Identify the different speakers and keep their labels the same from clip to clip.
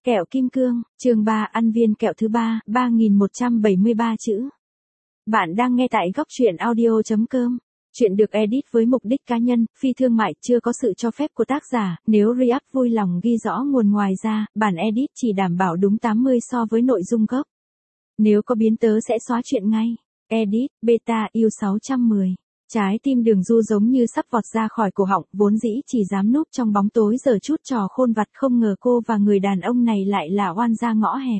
Speaker 1: Kẹo kim cương, chương 3 ăn viên kẹo thứ 3, 3173 chữ. Bạn đang nghe tại góc truyện audio.com. Chuyện được edit với mục đích cá nhân, phi thương mại, chưa có sự cho phép của tác giả. Nếu React vui lòng ghi rõ nguồn, ngoài ra, bản edit chỉ đảm bảo đúng 80 so với nội dung gốc. Nếu có biến tớ sẽ xóa chuyện ngay. Edit, beta, yêu 610. Trái tim Đường Du giống như sắp vọt ra khỏi cổ họng, vốn dĩ chỉ dám núp trong bóng tối giờ chút trò khôn vặt, không ngờ cô và người đàn ông này lại là oan gia ngõ hẹp.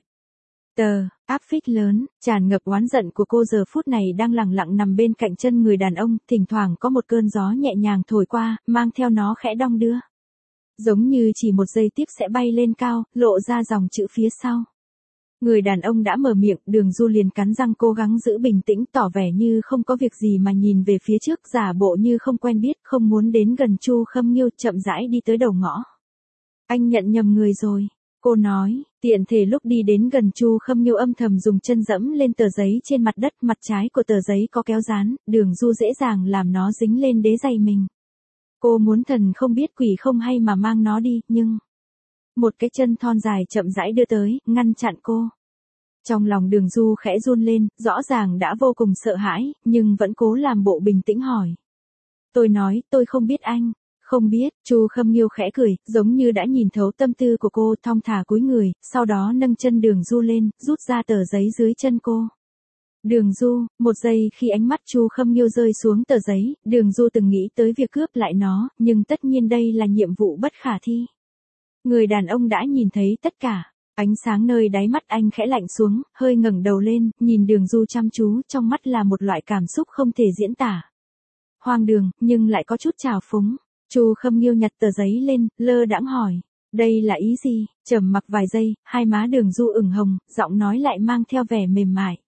Speaker 1: Áp phích lớn, tràn ngập oán giận của cô giờ phút này đang lẳng lặng nằm bên cạnh chân người đàn ông, thỉnh thoảng có một cơn gió nhẹ nhàng thổi qua, mang theo nó khẽ đong đưa. Giống như chỉ một giây tiếp sẽ bay lên cao, lộ ra dòng chữ phía sau. Người đàn ông đã mở miệng, Đường Du liền cắn răng cố gắng giữ bình tĩnh, tỏ vẻ như không có việc gì mà nhìn về phía trước, giả bộ như không quen biết, không muốn đến gần Chu Khâm Nghiêu, chậm rãi đi tới đầu ngõ. Anh nhận nhầm người rồi, cô nói, tiện thể lúc đi đến gần Chu Khâm Nghiêu âm thầm dùng chân dẫm lên tờ giấy trên mặt đất, mặt trái của tờ giấy có kéo dán, Đường Du dễ dàng làm nó dính lên đế giày mình. Cô muốn thần không biết quỷ không hay mà mang nó đi, nhưng một cái chân thon dài chậm rãi đưa tới, ngăn chặn cô. Trong lòng Đường Du khẽ run lên, rõ ràng đã vô cùng sợ hãi, nhưng vẫn cố làm bộ bình tĩnh hỏi. Tôi nói, tôi không biết anh. Không biết, Chu Khâm Nghiêu khẽ cười, giống như đã nhìn thấu tâm tư của cô, thong thả cúi người, sau đó nâng chân Đường Du lên, rút ra tờ giấy dưới chân cô. Đường Du, một giây khi ánh mắt Chu Khâm Nghiêu rơi xuống tờ giấy, Đường Du từng nghĩ tới việc cướp lại nó, nhưng tất nhiên đây là nhiệm vụ bất khả thi. Người đàn ông đã nhìn thấy tất cả. Ánh sáng nơi đáy mắt anh khẽ lạnh xuống, hơi ngẩng đầu lên, nhìn Đường Du chăm chú, trong mắt là một loại cảm xúc không thể diễn tả. Hoang đường, nhưng lại có chút trào phúng. Chu Khâm Nghiêu nhặt tờ giấy lên, lơ đãng hỏi. Đây là ý gì? Trầm mặc vài giây, hai má Đường Du ửng hồng, giọng nói lại mang theo vẻ mềm mại.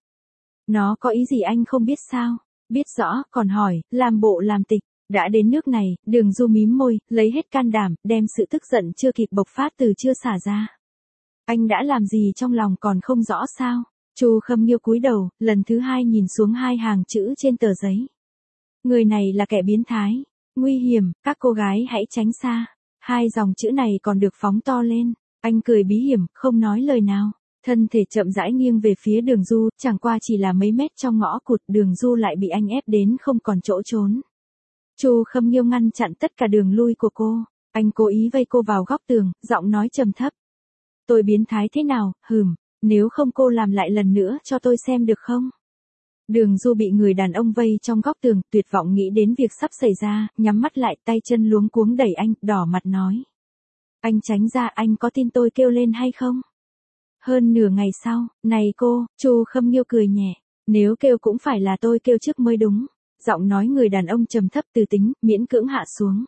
Speaker 1: Nó có ý gì anh không biết sao? Biết rõ, còn hỏi, làm bộ làm tịch. Đã đến nước này, Đường Du mím môi, lấy hết can đảm, đem sự tức giận chưa kịp bộc phát từ chưa xả ra. Anh đã làm gì trong lòng còn không rõ sao? Chu Khâm Nghiêu cúi đầu, lần thứ hai nhìn xuống hai hàng chữ trên tờ giấy. Người này là kẻ biến thái, nguy hiểm, các cô gái hãy tránh xa. Hai dòng chữ này còn được phóng to lên. Anh cười bí hiểm, không nói lời nào. Thân thể chậm rãi nghiêng về phía Đường Du, chẳng qua chỉ là mấy mét trong ngõ cụt, Đường Du lại bị anh ép đến không còn chỗ trốn. Chu Khâm Nghiêu ngăn chặn tất cả đường lui của cô. Anh cố ý vây cô vào góc tường, giọng nói trầm thấp. Tôi biến thái thế nào, nếu không cô làm lại lần nữa cho tôi xem được không? Đường Du bị người đàn ông vây trong góc tường, tuyệt vọng nghĩ đến việc sắp xảy ra, nhắm mắt lại, tay chân luống cuống đẩy anh, đỏ mặt nói. Anh tránh ra, anh có tin tôi kêu lên hay không? Hơn nửa ngày sau, này cô, Chu Khâm Nghiêu cười nhẹ, nếu kêu cũng phải là tôi kêu trước mới đúng. Giọng nói người đàn ông trầm thấp từ tính, miễn cưỡng hạ xuống.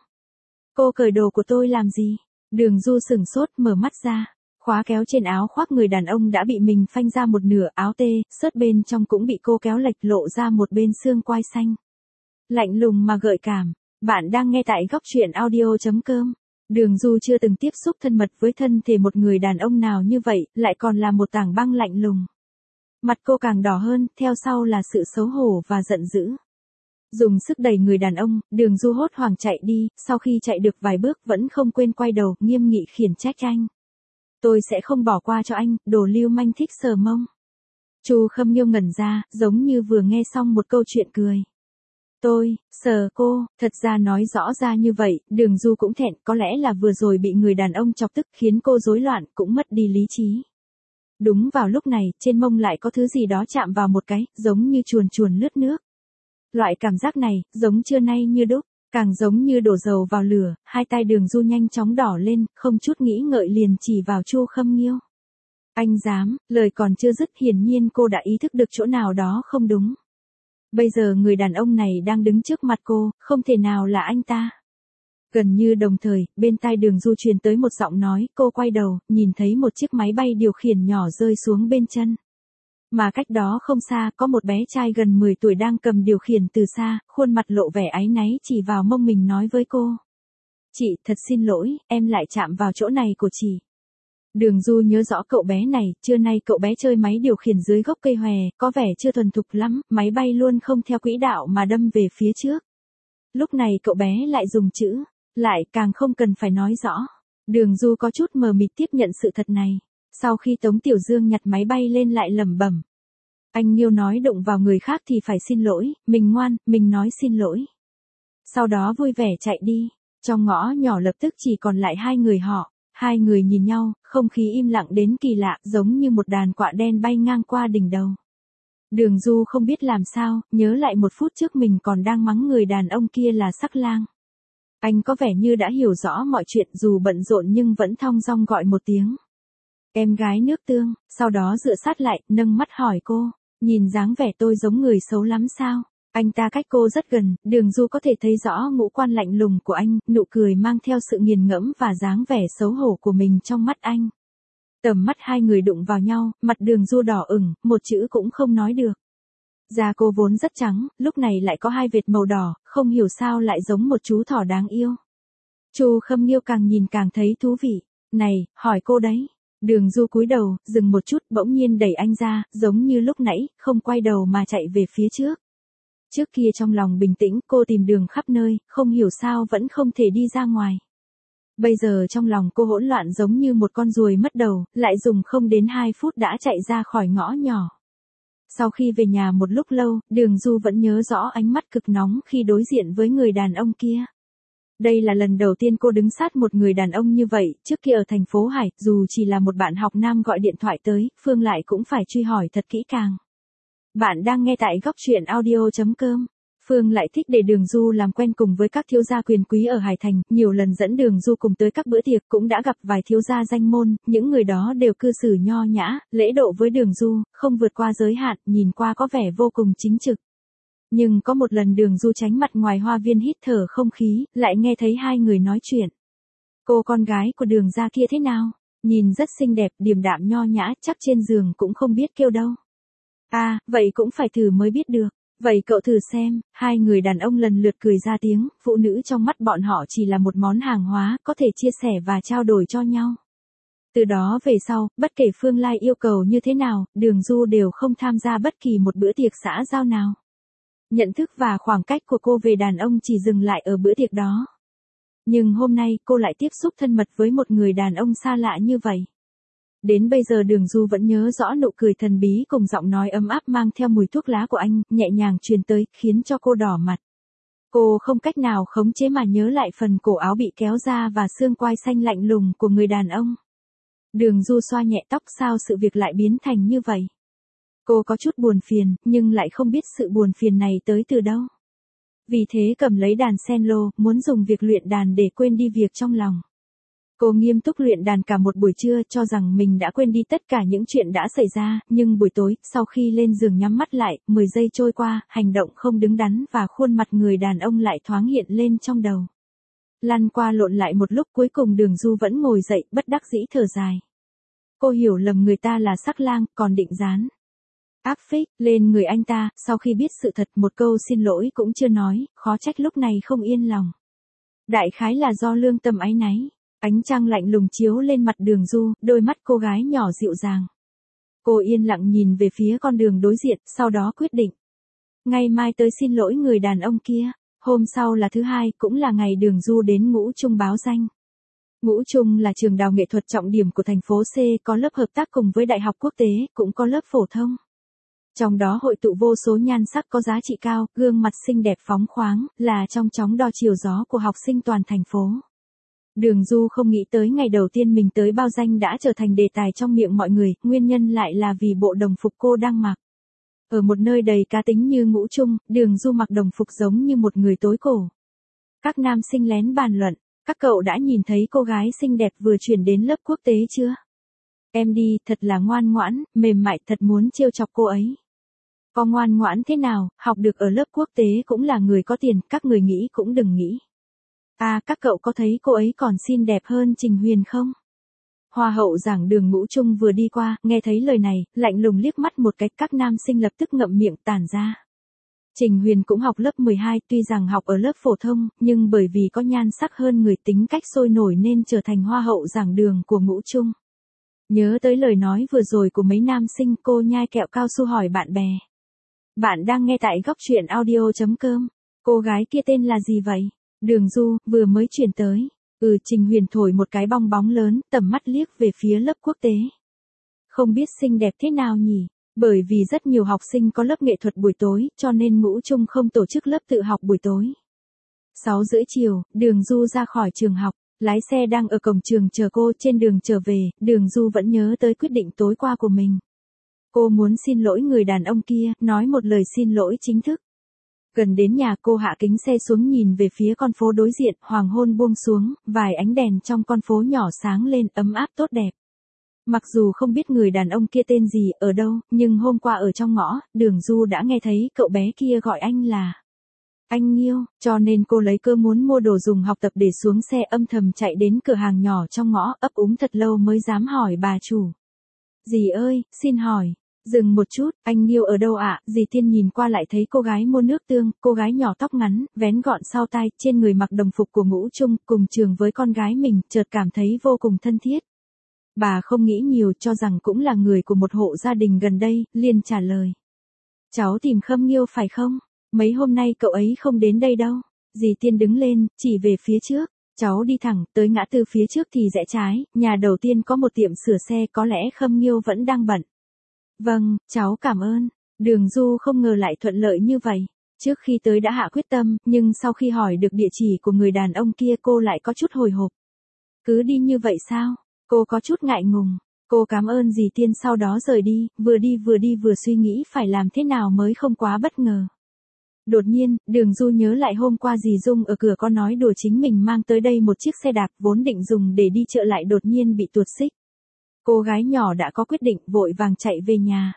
Speaker 1: Cô cởi đồ của tôi làm gì? Đường Du sửng sốt, mở mắt ra. Khóa kéo trên áo khoác người đàn ông đã bị mình phanh ra một nửa, áo tê, sớt bên trong cũng bị cô kéo lệch, lộ ra một bên xương quai xanh. Lạnh lùng mà gợi cảm. Bạn đang nghe tại góc truyện audio.com. Đường Du chưa từng tiếp xúc thân mật với thân thể một người đàn ông nào như vậy, lại còn là một tảng băng lạnh lùng. Mặt cô càng đỏ hơn, theo sau là sự xấu hổ và giận dữ. Dùng sức đẩy người đàn ông, Đường Du hốt hoảng chạy đi, sau khi chạy được vài bước vẫn không quên quay đầu, nghiêm nghị khiển trách anh. Tôi sẽ không bỏ qua cho anh, đồ lưu manh thích sờ mông. Chu Khâm Nghiêu ngẩn ra, giống như vừa nghe xong một câu chuyện cười. Tôi, sờ cô, thật ra nói rõ ra như vậy, Đường Du cũng thẹn, có lẽ là vừa rồi bị người đàn ông chọc tức khiến cô rối loạn, cũng mất đi lý trí. Đúng vào lúc này, trên mông lại có thứ gì đó chạm vào một cái, giống như chuồn chuồn lướt nước. Loại cảm giác này, giống trưa nay như đúc, càng giống như đổ dầu vào lửa, hai tay Đường Du nhanh chóng đỏ lên, không chút nghĩ ngợi liền chỉ vào Chu Khâm Nghiêu. Anh dám, lời còn chưa dứt, hiển nhiên cô đã ý thức được chỗ nào đó không đúng. Bây giờ người đàn ông này đang đứng trước mặt cô, không thể nào là anh ta. Gần như đồng thời, bên tai Đường Du truyền tới một giọng nói, cô quay đầu, nhìn thấy một chiếc máy bay điều khiển nhỏ rơi xuống bên chân. Mà cách đó không xa, có một bé trai gần 10 tuổi đang cầm điều khiển từ xa, khuôn mặt lộ vẻ áy náy chỉ vào mông mình nói với cô. Chị, thật xin lỗi, em lại chạm vào chỗ này của chị. Đường Du nhớ rõ cậu bé này, trưa nay cậu bé chơi máy điều khiển dưới gốc cây hòe, có vẻ chưa thuần thục lắm, máy bay luôn không theo quỹ đạo mà đâm về phía trước. Lúc này cậu bé lại dùng chữ, lại càng không cần phải nói rõ. Đường Du có chút mờ mịt tiếp nhận sự thật này. Sau khi Tống Tiểu Dương nhặt máy bay lên lại lẩm bẩm. Anh Nghiêu nói đụng vào người khác thì phải xin lỗi, mình ngoan, mình nói xin lỗi. Sau đó vui vẻ chạy đi, trong ngõ nhỏ lập tức chỉ còn lại hai người họ. Hai người nhìn nhau, không khí im lặng đến kỳ lạ, giống như một đàn quạ đen bay ngang qua đỉnh đầu. Đường Du không biết làm sao, nhớ lại một phút trước mình còn đang mắng người đàn ông kia là sắc lang. Anh có vẻ như đã hiểu rõ mọi chuyện, dù bận rộn nhưng vẫn thong dong gọi một tiếng. Em gái nước tương, sau đó dựa sát lại, nâng mắt hỏi cô, nhìn dáng vẻ tôi giống người xấu lắm sao? Anh ta cách cô rất gần, Đường Du có thể thấy rõ ngũ quan lạnh lùng của anh, nụ cười mang theo sự nghiền ngẫm và dáng vẻ xấu hổ của mình trong mắt anh. Tầm mắt hai người đụng vào nhau, mặt Đường Du đỏ ửng, một chữ cũng không nói được. Da cô vốn rất trắng, lúc này lại có hai vệt màu đỏ, không hiểu sao lại giống một chú thỏ đáng yêu. Chu Khâm Nghiêu càng nhìn càng thấy thú vị. Này, hỏi cô đấy. Đường Du cúi đầu, dừng một chút, bỗng nhiên đẩy anh ra, giống như lúc nãy, không quay đầu mà chạy về phía trước. Trước kia trong lòng bình tĩnh, cô tìm đường khắp nơi, không hiểu sao vẫn không thể đi ra ngoài. Bây giờ trong lòng cô hỗn loạn giống như một con ruồi mất đầu, lại dùng không đến 2 phút đã chạy ra khỏi ngõ nhỏ. Sau khi về nhà một lúc lâu, Đường Du vẫn nhớ rõ ánh mắt cực nóng khi đối diện với người đàn ông kia. Đây là lần đầu tiên cô đứng sát một người đàn ông như vậy, trước kia ở thành phố Hải, dù chỉ là một bạn học nam gọi điện thoại tới, Phương lại cũng phải truy hỏi thật kỹ càng. Bạn đang nghe tại góc truyện audio.com. Phương lại thích để Đường Du làm quen cùng với các thiếu gia quyền quý ở Hải Thành, nhiều lần dẫn Đường Du cùng tới các bữa tiệc, cũng đã gặp vài thiếu gia danh môn, những người đó đều cư xử nho nhã, lễ độ với Đường Du, không vượt qua giới hạn, nhìn qua có vẻ vô cùng chính trực. Nhưng có một lần Đường Du tránh mặt ngoài hoa viên hít thở không khí, lại nghe thấy hai người nói chuyện. Cô con gái của Đường gia kia thế nào? Nhìn rất xinh đẹp, điềm đạm nho nhã, chắc trên giường cũng không biết kêu đâu. À, vậy cũng phải thử mới biết được. Vậy cậu thử xem, hai người đàn ông lần lượt cười ra tiếng, phụ nữ trong mắt bọn họ chỉ là một món hàng hóa, có thể chia sẻ và trao đổi cho nhau. Từ đó về sau, bất kể Phương Lai yêu cầu như thế nào, Đường Du đều không tham gia bất kỳ một bữa tiệc xã giao nào. Nhận thức và khoảng cách của cô về đàn ông chỉ dừng lại ở bữa tiệc đó. Nhưng hôm nay cô lại tiếp xúc thân mật với một người đàn ông xa lạ như vậy. Đến bây giờ Đường Du vẫn nhớ rõ nụ cười thần bí cùng giọng nói ấm áp mang theo mùi thuốc lá của anh, nhẹ nhàng truyền tới, khiến cho cô đỏ mặt. Cô không cách nào khống chế mà nhớ lại phần cổ áo bị kéo ra và xương quai xanh lạnh lùng của người đàn ông. Đường Du xoa nhẹ tóc, sao sự việc lại biến thành như vậy? Cô có chút buồn phiền, nhưng lại không biết sự buồn phiền này tới từ đâu. Vì thế cầm lấy đàn cello, muốn dùng việc luyện đàn để quên đi việc trong lòng. Cô nghiêm túc luyện đàn cả một buổi trưa, cho rằng mình đã quên đi tất cả những chuyện đã xảy ra, nhưng buổi tối, sau khi lên giường nhắm mắt lại, 10 giây trôi qua, hành động không đứng đắn và khuôn mặt người đàn ông lại thoáng hiện lên trong đầu. Lăn qua lộn lại một lúc, cuối cùng Đường Du vẫn ngồi dậy, bất đắc dĩ thở dài. Cô hiểu lầm người ta là sắc lang, còn định dán áp phích lên người anh ta, sau khi biết sự thật một câu xin lỗi cũng chưa nói, khó trách lúc này không yên lòng. Đại khái là do lương tâm áy náy. Ánh trăng lạnh lùng chiếu lên mặt Đường Du, đôi mắt cô gái nhỏ dịu dàng. Cô yên lặng nhìn về phía con đường đối diện, sau đó quyết định. Ngày mai tới xin lỗi người đàn ông kia. Hôm sau là thứ hai, cũng là ngày Đường Du đến Ngũ Trung báo danh. Ngũ Trung là trường đào nghệ thuật trọng điểm của thành phố C, có lớp hợp tác cùng với Đại học Quốc tế, cũng có lớp phổ thông. Trong đó hội tụ vô số nhan sắc có giá trị cao, gương mặt xinh đẹp phóng khoáng, là trong chóng đo chiều gió của học sinh toàn thành phố. Đường Du không nghĩ tới ngày đầu tiên mình tới bao danh đã trở thành đề tài trong miệng mọi người, nguyên nhân lại là vì bộ đồng phục cô đang mặc. Ở một nơi đầy cá tính như Ngũ Trung, Đường Du mặc đồng phục giống như một người tối cổ. Các nam sinh lén bàn luận, các cậu đã nhìn thấy cô gái xinh đẹp vừa chuyển đến lớp quốc tế chưa? Em đi, thật là ngoan ngoãn, mềm mại, thật muốn trêu chọc cô ấy. Có ngoan ngoãn thế nào, học được ở lớp quốc tế cũng là người có tiền, các người nghĩ cũng đừng nghĩ. À, các cậu có thấy cô ấy còn xinh đẹp hơn Trình Huyền không? Hoa hậu giảng đường Ngũ Trung vừa đi qua, nghe thấy lời này, lạnh lùng liếc mắt một cái, các nam sinh lập tức ngậm miệng tản ra. Trình Huyền cũng học lớp 12, tuy rằng học ở lớp phổ thông, nhưng bởi vì có nhan sắc hơn người, tính cách sôi nổi nên trở thành hoa hậu giảng đường của Ngũ Trung. Nhớ tới lời nói vừa rồi của mấy nam sinh, cô nhai kẹo cao su hỏi bạn bè. Bạn đang nghe tại góc truyện audio.com. Cô gái kia tên là gì vậy? Đường Du, vừa mới chuyển tới. Trình Huyền thổi một cái bong bóng lớn, tầm mắt liếc về phía lớp quốc tế. Không biết xinh đẹp thế nào nhỉ? Bởi vì rất nhiều học sinh có lớp nghệ thuật buổi tối, cho nên Ngũ Trung không tổ chức lớp tự học buổi tối. 6:30 chiều, Đường Du ra khỏi trường học, lái xe đang ở cổng trường chờ cô. Trên đường trở về, Đường Du vẫn nhớ tới quyết định tối qua của mình. Cô muốn xin lỗi người đàn ông kia, nói một lời xin lỗi chính thức. Gần đến nhà, cô hạ kính xe xuống nhìn về phía con phố đối diện, hoàng hôn buông xuống, vài ánh đèn trong con phố nhỏ sáng lên, ấm áp tốt đẹp. Mặc dù không biết người đàn ông kia tên gì, ở đâu, nhưng hôm qua ở trong ngõ, Đường Du đã nghe thấy cậu bé kia gọi anh là anh Nghiêu, cho nên cô lấy cơ muốn mua đồ dùng học tập để xuống xe, âm thầm chạy đến cửa hàng nhỏ trong ngõ, ấp úng thật lâu mới dám hỏi bà chủ. Dì ơi, xin hỏi. Dừng một chút, anh Nghiêu ở đâu ạ? Dì Tiên nhìn qua lại thấy cô gái mua nước tương, cô gái nhỏ tóc ngắn, vén gọn sau tai, trên người mặc đồng phục của Ngũ Trung, cùng trường với con gái mình, chợt cảm thấy vô cùng thân thiết. Bà không nghĩ nhiều, cho rằng cũng là người của một hộ gia đình gần đây, liền trả lời. Cháu tìm Khâm Nghiêu phải không? Mấy hôm nay cậu ấy không đến đây đâu. Dì Tiên đứng lên, chỉ về phía trước. Cháu đi thẳng, tới ngã tư phía trước thì rẽ trái, nhà đầu tiên có một tiệm sửa xe, có lẽ Khâm Nghiêu vẫn đang bận. Vâng, cháu cảm ơn. Đường Du không ngờ lại thuận lợi như vậy. Trước khi tới đã hạ quyết tâm, nhưng sau khi hỏi được địa chỉ của người đàn ông kia cô lại có chút hồi hộp. Cứ đi như vậy sao? Cô có chút ngại ngùng. Cô cảm ơn dì Tiên sau đó rời đi, vừa suy nghĩ phải làm thế nào mới không quá bất ngờ. Đột nhiên, Đường Du nhớ lại hôm qua dì Dung ở cửa có nói đùa chính mình mang tới đây một chiếc xe đạp vốn định dùng để đi chợ lại đột nhiên bị tuột xích. Cô gái nhỏ đã có quyết định, vội vàng chạy về nhà.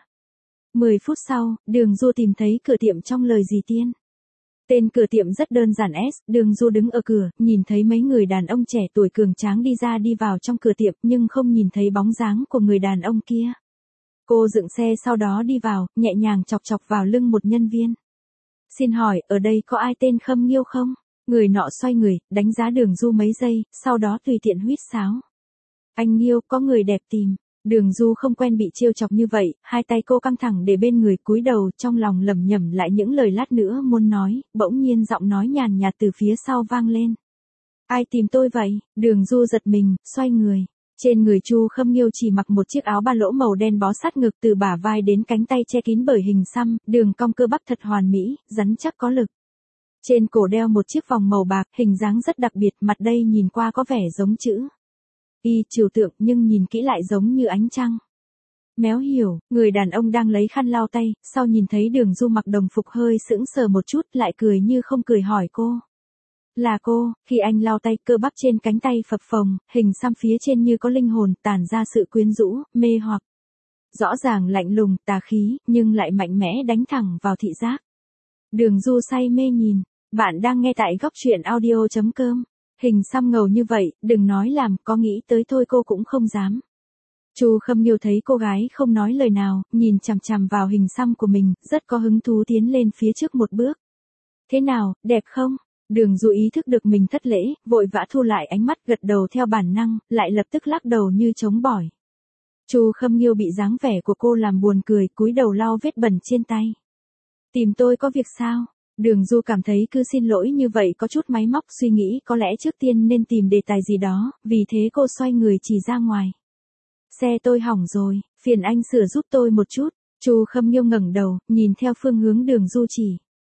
Speaker 1: 10 phút sau, Đường Du tìm thấy cửa tiệm trong lời dì Tiên. Tên cửa tiệm rất đơn giản S, Đường Du đứng ở cửa, nhìn thấy mấy người đàn ông trẻ tuổi cường tráng đi ra đi vào trong cửa tiệm nhưng không nhìn thấy bóng dáng của người đàn ông kia. Cô dựng xe sau đó đi vào, nhẹ nhàng chọc chọc vào lưng một nhân viên. Xin hỏi, ở đây có ai tên Khâm Nghiêu không? Người nọ xoay người, đánh giá Đường Du mấy giây, sau đó tùy tiện huýt sáo. Anh Nghiêu, có người đẹp tìm. Đường Du không quen bị trêu chọc như vậy, hai tay cô căng thẳng để bên người, cúi đầu, trong lòng lẩm nhẩm lại những lời lát nữa muốn nói, bỗng nhiên giọng nói nhàn nhạt từ phía sau vang lên. Ai tìm tôi vậy? Đường Du giật mình, xoay người. Trên người Chu Khâm Nghiêu chỉ mặc một chiếc áo ba lỗ màu đen bó sát ngực, từ bả vai đến cánh tay che kín bởi hình xăm, đường cong cơ bắp thật hoàn mỹ, rắn chắc có lực. Trên cổ đeo một chiếc vòng màu bạc, hình dáng rất đặc biệt, mặt đây nhìn qua có vẻ giống chữ Y trừu tượng nhưng nhìn kỹ lại giống như ánh trăng. Méo hiểu, người đàn ông đang lấy khăn lau tay, sau nhìn thấy Đường Du mặc đồng phục hơi sững sờ một chút, lại cười như không cười hỏi cô. Là cô, khi anh lau tay, cơ bắp trên cánh tay phập phồng, hình xăm phía trên như có linh hồn, tản ra sự quyến rũ, mê hoặc. Rõ ràng lạnh lùng, tà khí, nhưng lại mạnh mẽ đánh thẳng vào thị giác. Đường Du say mê nhìn, bạn đang nghe tại góc truyện audio.com. Hình xăm ngầu như vậy, đừng nói làm, có nghĩ tới thôi cô cũng không dám. Chu Khâm Nghiêu thấy cô gái không nói lời nào, nhìn chằm chằm vào hình xăm của mình, rất có hứng thú tiến lên phía trước một bước. Thế nào, đẹp không? Đường Du ý thức được mình thất lễ, vội vã thu lại ánh mắt, gật đầu theo bản năng, lại lập tức lắc đầu như chống bỏi. Chu Khâm Nghiêu bị dáng vẻ của cô làm buồn cười, cúi đầu lau vết bẩn trên tay. Tìm tôi có việc sao? Đường Du cảm thấy cứ xin lỗi như vậy có chút máy móc, suy nghĩ có lẽ trước tiên nên tìm đề tài gì đó, vì thế cô xoay người chỉ ra ngoài. Xe tôi hỏng rồi, phiền anh sửa giúp tôi một chút. Chu Khâm Nghiêu ngẩng đầu, nhìn theo phương hướng Đường Du chỉ.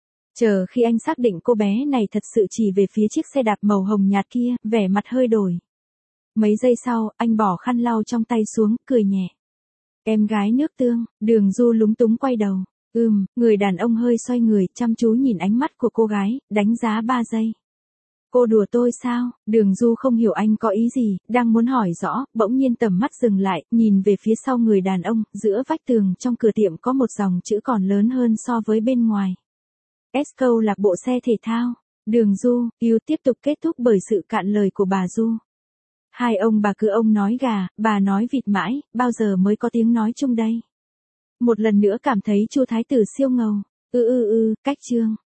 Speaker 1: Chờ khi anh xác định cô bé này thật sự chỉ về phía chiếc xe đạp màu hồng nhạt kia, vẻ mặt hơi đổi. Mấy giây sau, anh bỏ khăn lau trong tay xuống, cười nhẹ. Em gái nước tương. Đường Du lúng túng quay đầu. Người đàn ông hơi xoay người, chăm chú nhìn ánh mắt của cô gái, đánh giá 3 giây. Cô đùa tôi sao? Đường Du không hiểu anh có ý gì, đang muốn hỏi rõ, bỗng nhiên tầm mắt dừng lại, nhìn về phía sau người đàn ông, giữa vách tường trong cửa tiệm có một dòng chữ còn lớn hơn so với bên ngoài. Câu lạc bộ xe thể thao. Đường Du, yêu tiếp tục kết thúc bởi sự cạn lời của bà Du. Hai ông bà cứ ông nói gà, bà nói vịt mãi, bao giờ mới có tiếng nói chung đây? Một lần nữa cảm thấy Chu Thái Tử siêu ngầu. Cách chương.